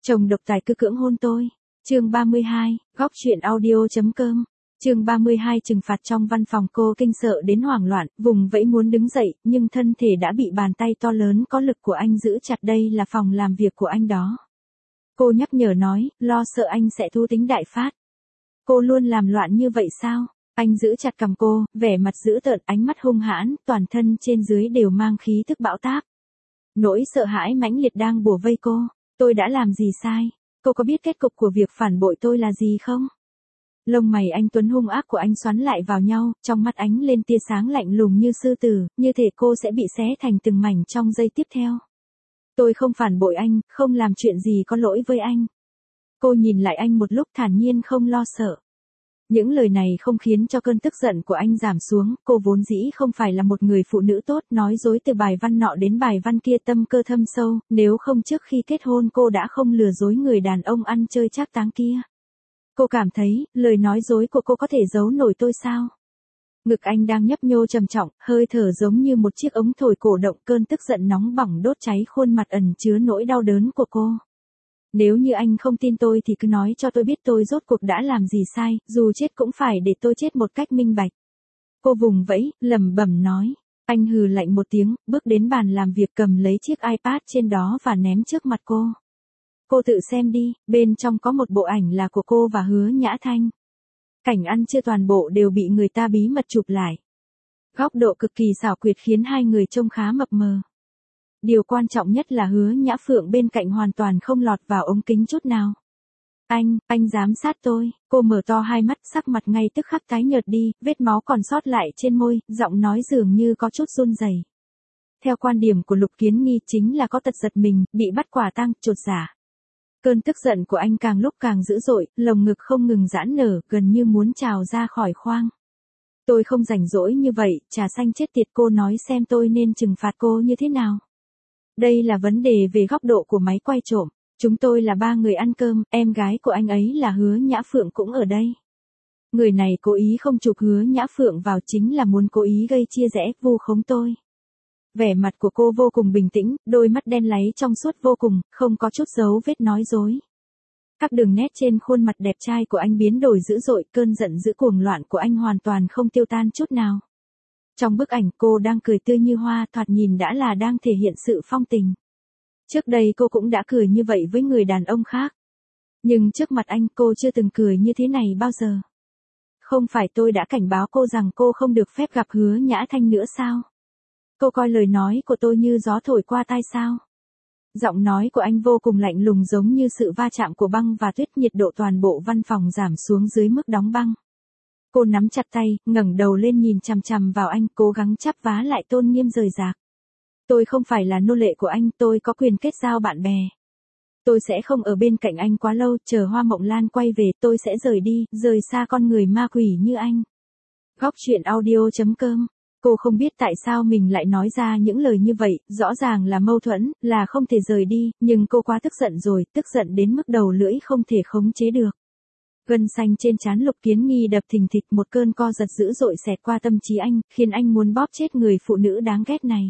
Chồng độc tài cứ cưỡng hôn tôi. Chương 32, góc truyện audio.com. Chương 32 trừng phạt. Trong văn phòng cô kinh sợ đến hoảng loạn, vùng vẫy muốn đứng dậy, nhưng thân thể đã bị bàn tay to lớn có lực của anh giữ chặt. Đây là phòng làm việc của anh đó. Cô nhắc nhở nói, lo sợ anh sẽ thú tính đại phát. Cô luôn làm loạn như vậy sao? Anh giữ chặt cằm cô, vẻ mặt dữ tợn, ánh mắt hung hãn, toàn thân trên dưới đều mang khí thức bão táp. Nỗi sợ hãi mãnh liệt đang bủa vây cô. Tôi đã làm gì sai? Cô có biết kết cục của việc phản bội tôi là gì không? Lông mày anh tuấn hung ác của anh xoắn lại vào nhau, trong mắt ánh lên tia sáng lạnh lùng như sư tử, như thể cô sẽ bị xé thành từng mảnh trong giây tiếp theo. Tôi không phản bội anh, không làm chuyện gì có lỗi với anh. Cô nhìn lại anh một lúc thản nhiên không lo sợ. Những lời này không khiến cho cơn tức giận của anh giảm xuống, cô vốn dĩ không phải là một người phụ nữ tốt, nói dối từ bài văn nọ đến bài văn kia tâm cơ thâm sâu, nếu không trước khi kết hôn cô đã không lừa dối người đàn ông ăn chơi trác táng kia. Cô cảm thấy, lời nói dối của cô có thể giấu nổi tôi sao? Ngực anh đang nhấp nhô trầm trọng, hơi thở giống như một chiếc ống thổi cổ động, cơn tức giận nóng bỏng đốt cháy khuôn mặt ẩn chứa nỗi đau đớn của cô. Nếu như anh không tin tôi thì cứ nói cho tôi biết tôi rốt cuộc đã làm gì sai, dù chết cũng phải để tôi chết một cách minh bạch. Cô vùng vẫy, lẩm bẩm nói. Anh hừ lạnh một tiếng, bước đến bàn làm việc cầm lấy chiếc iPad trên đó và ném trước mặt cô. Cô tự xem đi, bên trong có một bộ ảnh là của cô và Hứa Nhã Thanh. Cảnh ăn trưa toàn bộ đều bị người ta bí mật chụp lại. Góc độ cực kỳ xảo quyệt khiến hai người trông khá mập mờ. Điều quan trọng nhất là Hứa Nhã Phượng bên cạnh hoàn toàn không lọt vào ống kính chút nào. Anh giám sát tôi. Cô mở to hai mắt, sắc mặt ngay tức khắc tái nhợt đi, vết máu còn sót lại trên môi, giọng nói dường như có chút run rẩy. Theo quan điểm của Lục Kiến Nghi chính là có tật giật mình, bị bắt quả tang, chột dạ. Cơn tức giận của anh càng lúc càng dữ dội, lồng ngực không ngừng giãn nở, gần như muốn trào ra khỏi khoang. Tôi không rảnh rỗi như vậy, trà xanh chết tiệt, cô nói xem tôi nên trừng phạt cô như thế nào. Đây là vấn đề về góc độ của máy quay trộm. Chúng tôi là 3 người ăn cơm, em gái của anh ấy là Hứa Nhã Phượng cũng ở đây. Người này cố ý không chụp Hứa Nhã Phượng vào chính là muốn cố ý gây chia rẽ, vu khống tôi. Vẻ mặt của cô vô cùng bình tĩnh, đôi mắt đen láy trong suốt vô cùng, không có chút dấu vết nói dối. Các đường nét trên khuôn mặt đẹp trai của anh biến đổi dữ dội, cơn giận dữ cuồng loạn của anh hoàn toàn không tiêu tan chút nào. Trong bức ảnh cô đang cười tươi như hoa, thoạt nhìn đã là đang thể hiện sự phong tình. Trước đây cô cũng đã cười như vậy với người đàn ông khác. Nhưng trước mặt anh cô chưa từng cười như thế này bao giờ. Không phải tôi đã cảnh báo cô rằng cô không được phép gặp Hứa Nhã Thanh nữa sao? Cô coi lời nói của tôi như gió thổi qua tai sao? Giọng nói của anh vô cùng lạnh lùng giống như sự va chạm của băng và tuyết, nhiệt độ toàn bộ văn phòng giảm xuống dưới mức đóng băng. Cô nắm chặt tay, ngẩng đầu lên nhìn chằm chằm vào anh, cố gắng chắp vá lại tôn nghiêm rời rạc. Tôi không phải là nô lệ của anh, tôi có quyền kết giao bạn bè. Tôi sẽ không ở bên cạnh anh quá lâu, chờ Hoa Mộng Lan quay về, tôi sẽ rời đi, rời xa con người ma quỷ như anh. Góc truyện audio.com. Cô không biết tại sao mình lại nói ra những lời như vậy, rõ ràng là mâu thuẫn, là không thể rời đi, nhưng cô quá tức giận rồi, tức giận đến mức đầu lưỡi không thể khống chế được. Gân xanh trên trán Lục Kiến Nghi đập thình thịch, một cơn co giật dữ dội xẹt qua tâm trí anh, khiến anh muốn bóp chết người phụ nữ đáng ghét này.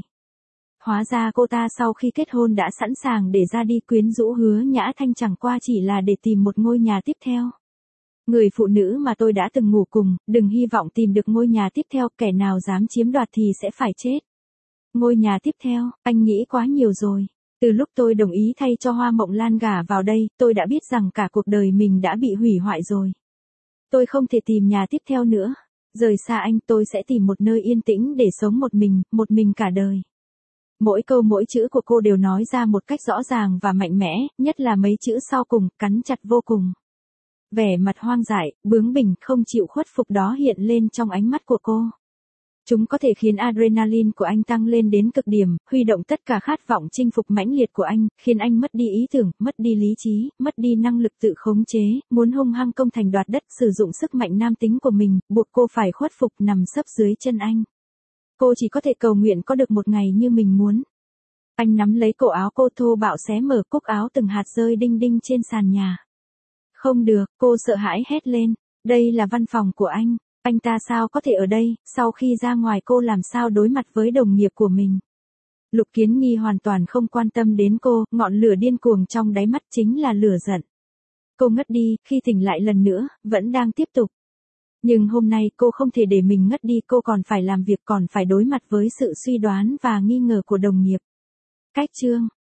Hóa ra cô ta sau khi kết hôn đã sẵn sàng để ra đi quyến rũ Hứa Nhã Thanh, chẳng qua chỉ là để tìm một ngôi nhà tiếp theo. Người phụ nữ mà tôi đã từng ngủ cùng, đừng hy vọng tìm được ngôi nhà tiếp theo, kẻ nào dám chiếm đoạt thì sẽ phải chết. Ngôi nhà tiếp theo, anh nghĩ quá nhiều rồi. Từ lúc tôi đồng ý thay cho Hoa Mộng Lan gả vào đây, tôi đã biết rằng cả cuộc đời mình đã bị hủy hoại rồi. Tôi không thể tìm nhà tiếp theo nữa. Rời xa anh, tôi sẽ tìm một nơi yên tĩnh để sống một mình cả đời. Mỗi câu mỗi chữ của cô đều nói ra một cách rõ ràng và mạnh mẽ, nhất là mấy chữ sau cùng, cắn chặt vô cùng. Vẻ mặt hoang dại, bướng bỉnh, không chịu khuất phục đó hiện lên trong ánh mắt của cô. Chúng có thể khiến adrenaline của anh tăng lên đến cực điểm, huy động tất cả khát vọng chinh phục mãnh liệt của anh, khiến anh mất đi ý tưởng, mất đi lý trí, mất đi năng lực tự khống chế, muốn hung hăng công thành đoạt đất, sử dụng sức mạnh nam tính của mình, buộc cô phải khuất phục nằm sấp dưới chân anh. Cô chỉ có thể cầu nguyện có được một ngày như mình muốn. Anh nắm lấy cổ áo cô, thô bạo xé mở cúc áo, từng hạt rơi đinh đinh trên sàn nhà. Không được, cô sợ hãi hét lên. Đây là văn phòng của anh ta sao có thể ở đây, sau khi ra ngoài cô làm sao đối mặt với đồng nghiệp của mình. Lục Kiến Nghi hoàn toàn không quan tâm đến cô, ngọn lửa điên cuồng trong đáy mắt chính là lửa giận. Cô ngất đi, khi tỉnh lại lần nữa, vẫn đang tiếp tục. Nhưng hôm nay cô không thể để mình ngất đi, cô còn phải làm việc, còn phải đối mặt với sự suy đoán và nghi ngờ của đồng nghiệp. Cách chương